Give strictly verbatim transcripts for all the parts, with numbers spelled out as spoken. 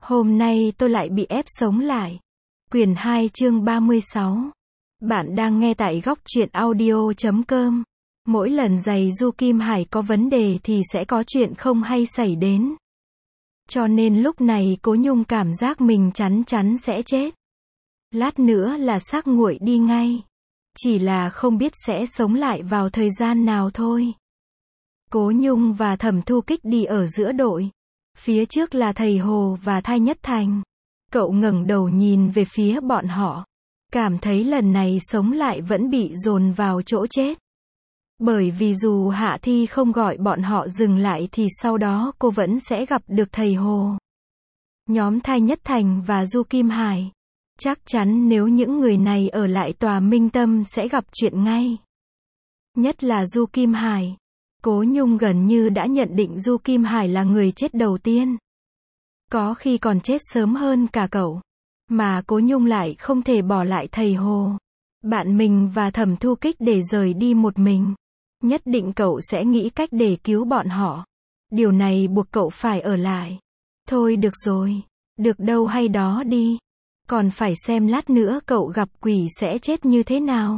Hôm nay tôi lại bị ép sống lại. Quyển hai chương ba mươi sáu. Bạn đang nghe tại góc truyện audio chấm com. Mỗi lần giày Du Kim Hải có vấn đề thì sẽ có chuyện không hay xảy đến. Cho nên lúc này Cố Nhung cảm giác mình chắn chắn sẽ chết. Lát nữa là xác nguội đi ngay. Chỉ là không biết sẽ sống lại vào thời gian nào thôi. Cố Nhung và Thẩm Thu Kích đi ở giữa đội. Phía trước là thầy Hồ và Thai Nhất Thành. Cậu ngẩng đầu nhìn về phía bọn họ. Cảm thấy lần này sống lại vẫn bị dồn vào chỗ chết. Bởi vì dù Hạ Thi không gọi bọn họ dừng lại thì sau đó cô vẫn sẽ gặp được thầy Hồ. Nhóm Thai Nhất Thành và Du Kim Hải. Chắc chắn nếu những người này ở lại tòa Minh Tâm sẽ gặp chuyện ngay. Nhất là Du Kim Hải. Cố Nhung gần như đã nhận định Du Kim Hải là người chết đầu tiên. Có khi còn chết sớm hơn cả cậu. Mà Cố Nhung lại không thể bỏ lại thầy Hồ, bạn mình và Thẩm Thu Kích để rời đi một mình. Nhất định cậu sẽ nghĩ cách để cứu bọn họ. Điều này buộc cậu phải ở lại. Thôi được rồi, được đâu hay đó đi. Còn phải xem lát nữa cậu gặp quỷ sẽ chết như thế nào.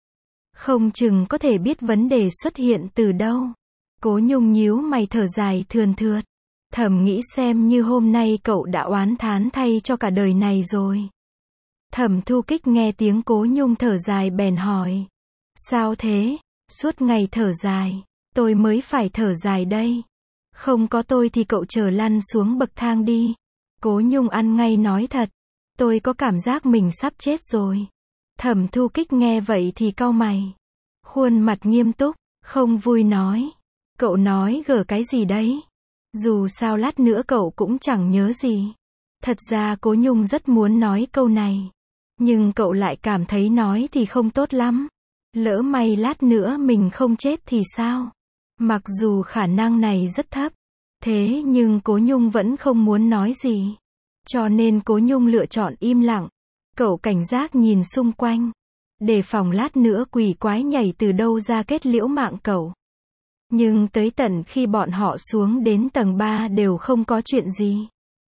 Không chừng có thể biết vấn đề xuất hiện từ đâu. Cố Nhung nhíu mày thở dài thườn thượt. Thầm nghĩ xem như hôm nay cậu đã oán thán thay cho cả đời này rồi. Thẩm Thu Kích nghe tiếng Cố Nhung thở dài bèn hỏi. Sao thế? Suốt ngày thở dài. Tôi mới phải thở dài đây. Không có tôi thì cậu chờ lăn xuống bậc thang đi. Cố Nhung ăn ngay nói thật. Tôi có cảm giác mình sắp chết rồi. Thẩm Thu Kích nghe vậy thì cau mày. Khuôn mặt nghiêm túc, không vui nói. Cậu nói gở cái gì đấy? Dù sao lát nữa cậu cũng chẳng nhớ gì. Thật ra Cố Nhung rất muốn nói câu này. Nhưng cậu lại cảm thấy nói thì không tốt lắm. Lỡ may lát nữa mình không chết thì sao? Mặc dù khả năng này rất thấp. Thế nhưng Cố Nhung vẫn không muốn nói gì. Cho nên Cố Nhung lựa chọn im lặng. Cậu cảnh giác nhìn xung quanh. Đề phòng lát nữa quỷ quái nhảy từ đâu ra kết liễu mạng cậu. Nhưng tới tận khi bọn họ xuống đến tầng ba đều không có chuyện gì.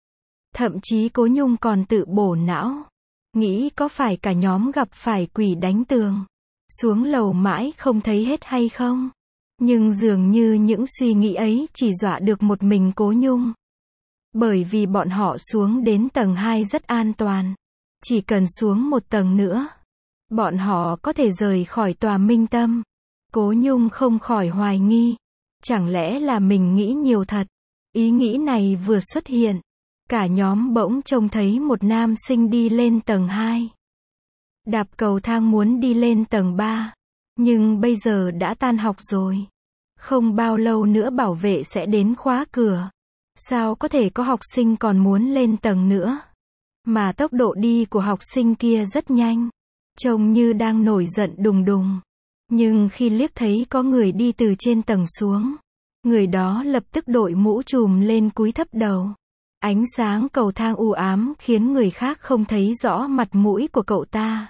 Thậm chí Cố Nhung còn tự bổ não. Nghĩ có phải cả nhóm gặp phải quỷ đánh tường. Xuống lầu mãi không thấy hết hay không? Nhưng dường như những suy nghĩ ấy chỉ dọa được một mình Cố Nhung. Bởi vì bọn họ xuống đến tầng hai rất an toàn. Chỉ cần xuống một tầng nữa. Bọn họ có thể rời khỏi tòa Minh Tâm. Cố Nhung không khỏi hoài nghi. Chẳng lẽ là mình nghĩ nhiều thật? Ý nghĩ này vừa xuất hiện. Cả nhóm bỗng trông thấy một nam sinh đi lên tầng hai. Đạp cầu thang muốn đi lên tầng ba. Nhưng bây giờ đã tan học rồi. Không bao lâu nữa bảo vệ sẽ đến khóa cửa. Sao có thể có học sinh còn muốn lên tầng nữa? Mà tốc độ đi của học sinh kia rất nhanh. Trông như đang nổi giận đùng đùng. Nhưng khi liếc thấy có người đi từ trên tầng xuống, người đó lập tức đội mũ trùm lên cúi thấp đầu. Ánh sáng cầu thang u ám khiến người khác không thấy rõ mặt mũi của cậu ta.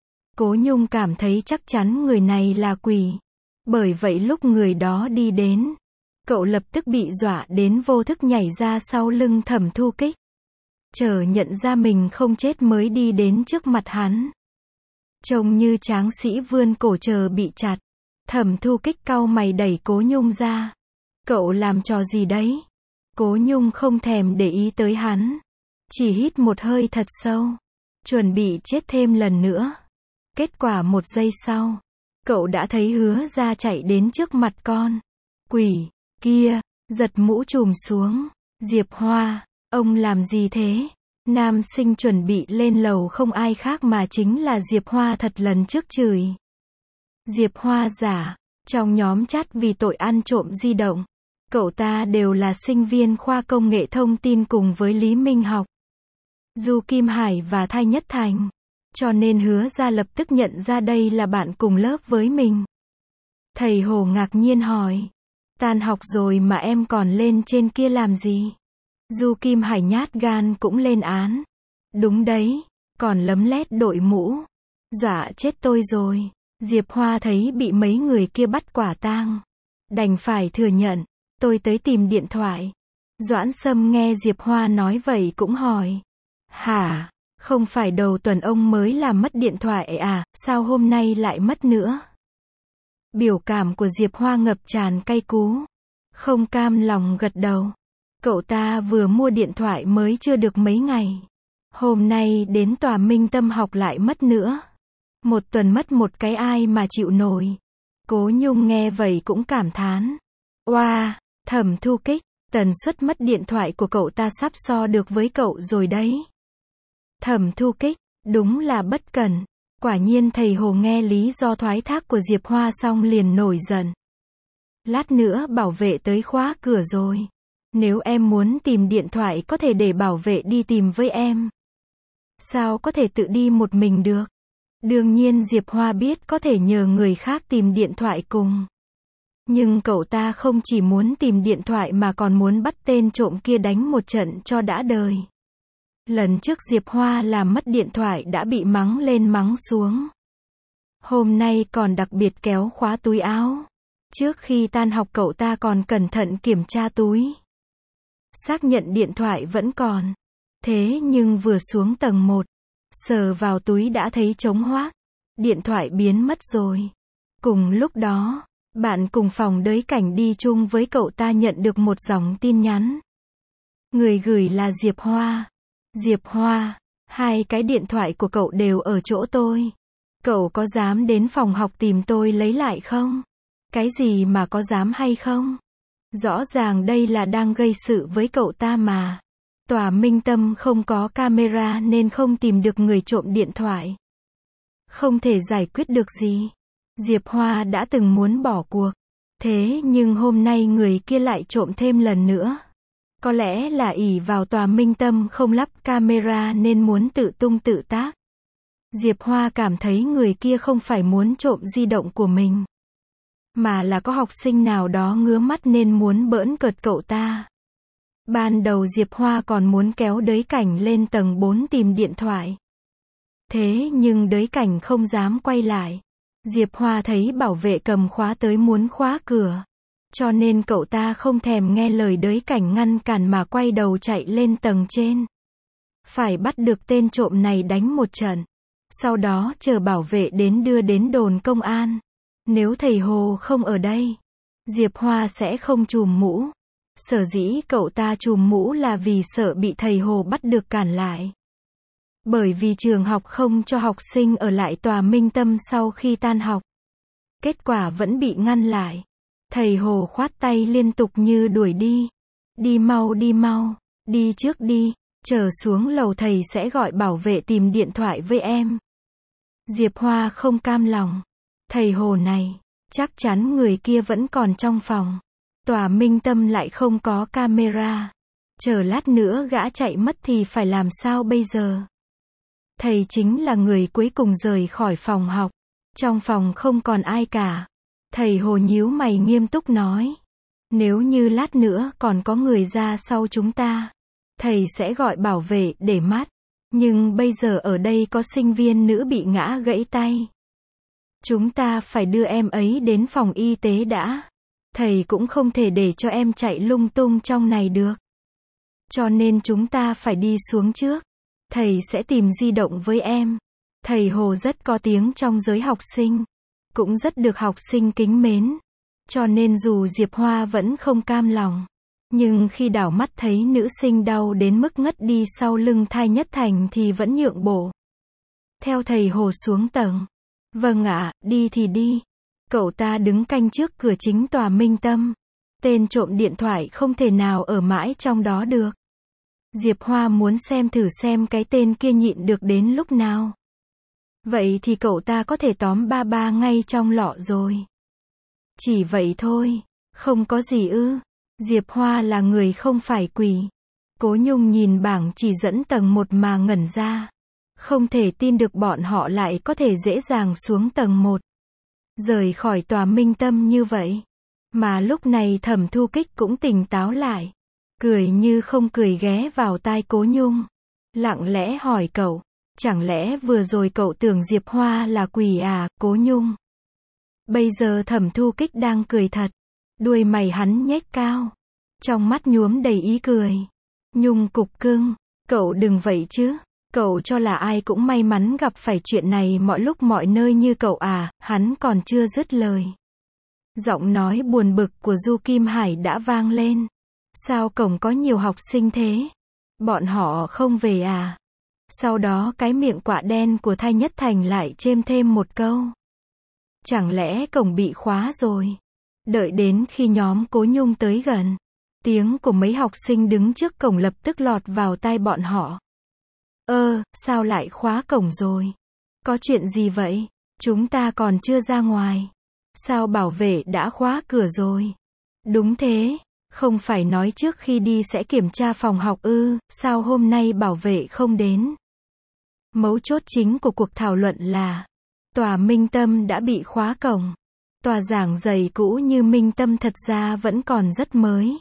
Cố Nhung cảm thấy chắc chắn người này là quỷ. Bởi vậy lúc người đó đi đến, cậu lập tức bị dọa đến vô thức nhảy ra sau lưng Thẩm Thu Kích. Chờ nhận ra mình không chết mới đi đến trước mặt hắn. Trông như tráng sĩ vươn cổ chờ bị chặt. Thẩm Thu Kích cau mày đẩy Cố Nhung ra. Cậu làm trò gì đấy? Cố Nhung không thèm để ý tới hắn. Chỉ hít một hơi thật sâu. Chuẩn bị chết thêm lần nữa. Kết quả một giây sau. Cậu đã thấy Hứa Ra chạy đến trước mặt con. Quỷ, kia, giật mũ trùm xuống. Diệp Hoa, ông làm gì thế? Nam sinh chuẩn bị lên lầu không ai khác mà chính là Diệp Hoa thật lần trước chửi. Diệp Hoa giả, trong nhóm chat vì tội ăn trộm di động. Cậu ta đều là sinh viên khoa công nghệ thông tin cùng với Lý Minh học. Du Kim Hải và Thai Nhất Thành. Cho nên Hứa Ra lập tức nhận ra đây là bạn cùng lớp với mình. Thầy Hồ ngạc nhiên hỏi. Tan học rồi mà em còn lên trên kia làm gì? Du Kim Hải nhát gan cũng lên án. Đúng đấy, còn lấm lét đội mũ. Dọa chết tôi rồi. Diệp Hoa thấy bị mấy người kia bắt quả tang. Đành phải thừa nhận. Tôi tới tìm điện thoại. Doãn Sâm nghe Diệp Hoa nói vậy cũng hỏi. Hả? Không phải đầu tuần ông mới làm mất điện thoại à, sao hôm nay lại mất nữa? Biểu cảm của Diệp Hoa ngập tràn cay cú. Không cam lòng gật đầu. Cậu ta vừa mua điện thoại mới chưa được mấy ngày. Hôm nay đến tòa Minh Tâm học lại mất nữa. Một tuần mất một cái ai mà chịu nổi. Cố Nhung nghe vậy cũng cảm thán. Oa, wow, Thẩm Thu Kích, tần suất mất điện thoại của cậu ta sắp so được với cậu rồi đấy. Thẩm Thu Kích, đúng là bất cẩn. Quả nhiên thầy Hồ nghe lý do thoái thác của Diệp Hoa xong liền nổi giận. Lát nữa bảo vệ tới khóa cửa rồi. Nếu em muốn tìm điện thoại có thể để bảo vệ đi tìm với em. Sao có thể tự đi một mình được? Đương nhiên Diệp Hoa biết có thể nhờ người khác tìm điện thoại cùng. Nhưng cậu ta không chỉ muốn tìm điện thoại mà còn muốn bắt tên trộm kia đánh một trận cho đã đời. Lần trước Diệp Hoa làm mất điện thoại đã bị mắng lên mắng xuống. Hôm nay còn đặc biệt kéo khóa túi áo. Trước khi tan học cậu ta còn cẩn thận kiểm tra túi. Xác nhận điện thoại vẫn còn. Thế nhưng vừa xuống tầng một, sờ vào túi đã thấy trống hoác. Điện thoại biến mất rồi. Cùng lúc đó, bạn cùng phòng đới cảnh đi chung với cậu ta nhận được một dòng tin nhắn. Người gửi là Diệp Hoa. Diệp Hoa, hai cái điện thoại của cậu đều ở chỗ tôi. Cậu có dám đến phòng học tìm tôi lấy lại không? Cái gì mà có dám hay không? Rõ ràng đây là đang gây sự với cậu ta mà. Tòa Minh Tâm không có camera nên không tìm được người trộm điện thoại. Không thể giải quyết được gì. Diệp Hoa đã từng muốn bỏ cuộc. Thế nhưng hôm nay người kia lại trộm thêm lần nữa. Có lẽ là ỷ vào tòa Minh Tâm không lắp camera nên muốn tự tung tự tác. Diệp Hoa cảm thấy người kia không phải muốn trộm di động của mình, mà là có học sinh nào đó ngứa mắt nên muốn bỡn cợt cậu ta. Ban đầu Diệp Hoa còn muốn kéo đới cảnh lên tầng bốn tìm điện thoại. Thế nhưng đới cảnh không dám quay lại. Diệp Hoa thấy bảo vệ cầm khóa tới muốn khóa cửa. Cho nên cậu ta không thèm nghe lời đới cảnh ngăn cản mà quay đầu chạy lên tầng trên. Phải bắt được tên trộm này đánh một trận. Sau đó chờ bảo vệ đến đưa đến đồn công an. Nếu thầy Hồ không ở đây, Diệp Hoa sẽ không trùm mũ. Sở dĩ cậu ta trùm mũ là vì sợ bị thầy Hồ bắt được cản lại. Bởi vì trường học không cho học sinh ở lại tòa Minh Tâm sau khi tan học. Kết quả vẫn bị ngăn lại. Thầy Hồ khoát tay liên tục như đuổi đi. Đi mau đi mau, đi trước đi, chờ xuống lầu thầy sẽ gọi bảo vệ tìm điện thoại với em. Diệp Hoa không cam lòng. Thầy Hồ này, chắc chắn người kia vẫn còn trong phòng. Tòa Minh Tâm lại không có camera. Chờ lát nữa gã chạy mất thì phải làm sao bây giờ? Thầy chính là người cuối cùng rời khỏi phòng học. Trong phòng không còn ai cả. Thầy Hồ nhíu mày nghiêm túc nói. Nếu như lát nữa còn có người ra sau chúng ta, thầy sẽ gọi bảo vệ để mắt. Nhưng bây giờ ở đây có sinh viên nữ bị ngã gãy tay. Chúng ta phải đưa em ấy đến phòng y tế đã. Thầy cũng không thể để cho em chạy lung tung trong này được. Cho nên chúng ta phải đi xuống trước. Thầy sẽ tìm di động với em. Thầy Hồ rất có tiếng trong giới học sinh. Cũng rất được học sinh kính mến. Cho nên dù Diệp Hoa vẫn không cam lòng. Nhưng khi đảo mắt thấy nữ sinh đau đến mức ngất đi sau lưng Thai Nhất Thành thì vẫn nhượng bộ. Theo thầy Hồ xuống tầng. Vâng ạ, đi thì đi. Cậu ta đứng canh trước cửa chính tòa Minh Tâm. Tên trộm điện thoại không thể nào ở mãi trong đó được. Diệp Hoa muốn xem thử xem cái tên kia nhịn được đến lúc nào. Vậy thì cậu ta có thể tóm ba ba ngay trong lọ rồi. Chỉ vậy thôi, không có gì ư. Diệp Hoa là người không phải quỷ. Cố Nhung nhìn bảng chỉ dẫn tầng một mà ngẩn ra. Không thể tin được bọn họ lại có thể dễ dàng xuống tầng một. Rời khỏi tòa Minh Tâm như vậy. Mà lúc này Thẩm Thu Kích cũng tỉnh táo lại. Cười như không cười ghé vào tai Cố Nhung. Lặng lẽ hỏi cậu. Chẳng lẽ vừa rồi cậu tưởng Diệp Hoa là quỷ à, Cố Nhung? Bây giờ Thẩm Thu Kích đang cười thật. Đuôi mày hắn nhếch cao. trong mắt nhuốm đầy ý cười. Nhung cục cưng, cậu đừng vậy chứ. Cậu cho là ai cũng may mắn gặp phải chuyện này mọi lúc mọi nơi như cậu à, hắn còn chưa dứt lời. Giọng nói buồn bực của Du Kim Hải đã vang lên. Sao cổng có nhiều học sinh thế? Bọn họ không về à? Sau đó cái miệng quạ đen của Thay Nhất Thành lại chêm thêm một câu. Chẳng lẽ cổng bị khóa rồi? Đợi đến khi nhóm Cố Nhung tới gần, tiếng của mấy học sinh đứng trước cổng lập tức lọt vào tai bọn họ. Ơ, sao lại khóa cổng rồi? Có chuyện gì vậy? Chúng ta còn chưa ra ngoài. Sao bảo vệ đã khóa cửa rồi? Đúng thế, không phải nói trước khi đi sẽ kiểm tra phòng học ư, sao hôm nay bảo vệ không đến? Mấu chốt chính của cuộc thảo luận là tòa Minh Tâm đã bị khóa cổng. Tòa giảng dạy cũ như Minh Tâm thật ra vẫn còn rất mới.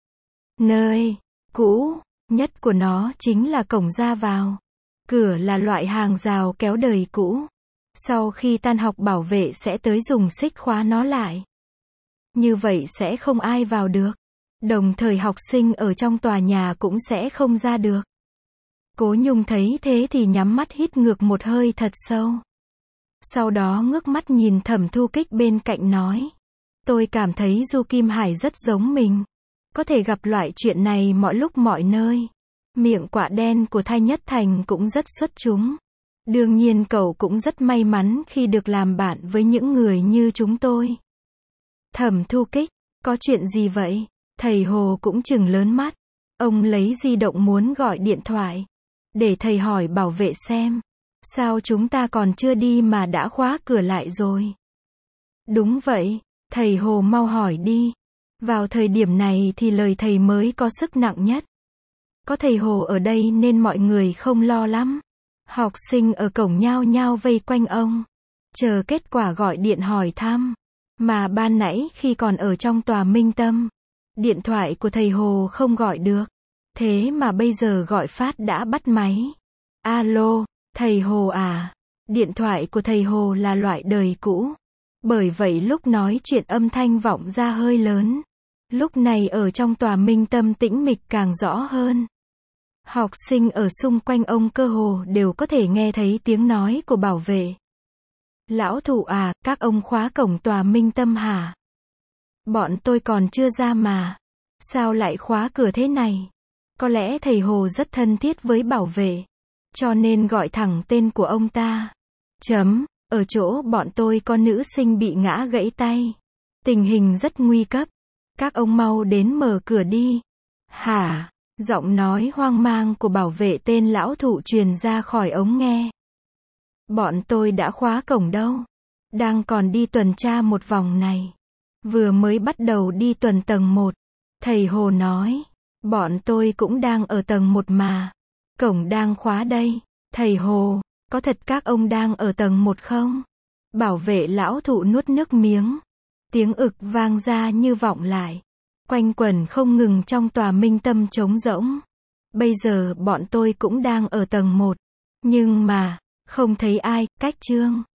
Nơi cũ nhất của nó chính là cổng ra vào. Cửa là loại hàng rào kéo đời cũ. Sau khi tan học bảo vệ sẽ tới dùng xích khóa nó lại. Như vậy sẽ không ai vào được. Đồng thời học sinh ở trong tòa nhà cũng sẽ không ra được. Cố Nhung thấy thế thì nhắm mắt hít ngược một hơi thật sâu. Sau đó ngước mắt nhìn Thẩm Thu Kích bên cạnh nói. Tôi cảm thấy Du Kim Hải rất giống mình. Có thể gặp loại chuyện này mọi lúc mọi nơi. Miệng quạ đen của Thay Nhất Thành cũng rất xuất chúng. Đương nhiên cậu cũng rất may mắn khi được làm bạn với những người như chúng tôi. Thẩm Thu Kích, có chuyện gì vậy? Thầy Hồ cũng trừng lớn mắt. Ông lấy di động muốn gọi điện thoại. Để thầy hỏi bảo vệ xem. Sao chúng ta còn chưa đi mà đã khóa cửa lại rồi? Đúng vậy, thầy Hồ mau hỏi đi. Vào thời điểm này thì lời thầy mới có sức nặng nhất. Có thầy Hồ ở đây nên mọi người không lo lắm. Học sinh ở cổng nhao nhao vây quanh ông. Chờ kết quả gọi điện hỏi thăm. Mà ban nãy khi còn ở trong tòa Minh Tâm, điện thoại của thầy Hồ không gọi được. Thế mà bây giờ gọi phát đã bắt máy. Alo, thầy Hồ à? Điện thoại của thầy Hồ là loại đời cũ. Bởi vậy lúc nói chuyện âm thanh vọng ra hơi lớn. Lúc này ở trong tòa Minh Tâm tĩnh mịch càng rõ hơn. Học sinh ở xung quanh ông cơ hồ đều có thể nghe thấy tiếng nói của bảo vệ. Lão thủ à, các ông khóa cổng tòa Minh Tâm hả? Bọn tôi còn chưa ra mà. Sao lại khóa cửa thế này? Có lẽ thầy Hồ rất thân thiết với bảo vệ. Cho nên gọi thẳng tên của ông ta. Chấm, ở chỗ bọn tôi có nữ sinh bị ngã gãy tay. Tình hình rất nguy cấp. Các ông mau đến mở cửa đi. Hả? Giọng nói hoang mang của bảo vệ tên lão thụ truyền ra khỏi ống nghe. Bọn tôi đã khóa cổng đâu. Đang còn đi tuần tra một vòng này. Vừa mới bắt đầu đi tuần tầng một. Thầy Hồ nói. Bọn tôi cũng đang ở tầng một mà. Cổng đang khóa đây. Thầy Hồ, có thật các ông đang ở tầng một không? Bảo vệ lão thụ nuốt nước miếng. Tiếng ực vang ra như vọng lại. Quanh quẩn không ngừng trong tòa Minh Tâm trống rỗng. Bây giờ bọn tôi cũng đang ở tầng một. Nhưng mà, không thấy ai, cách chương.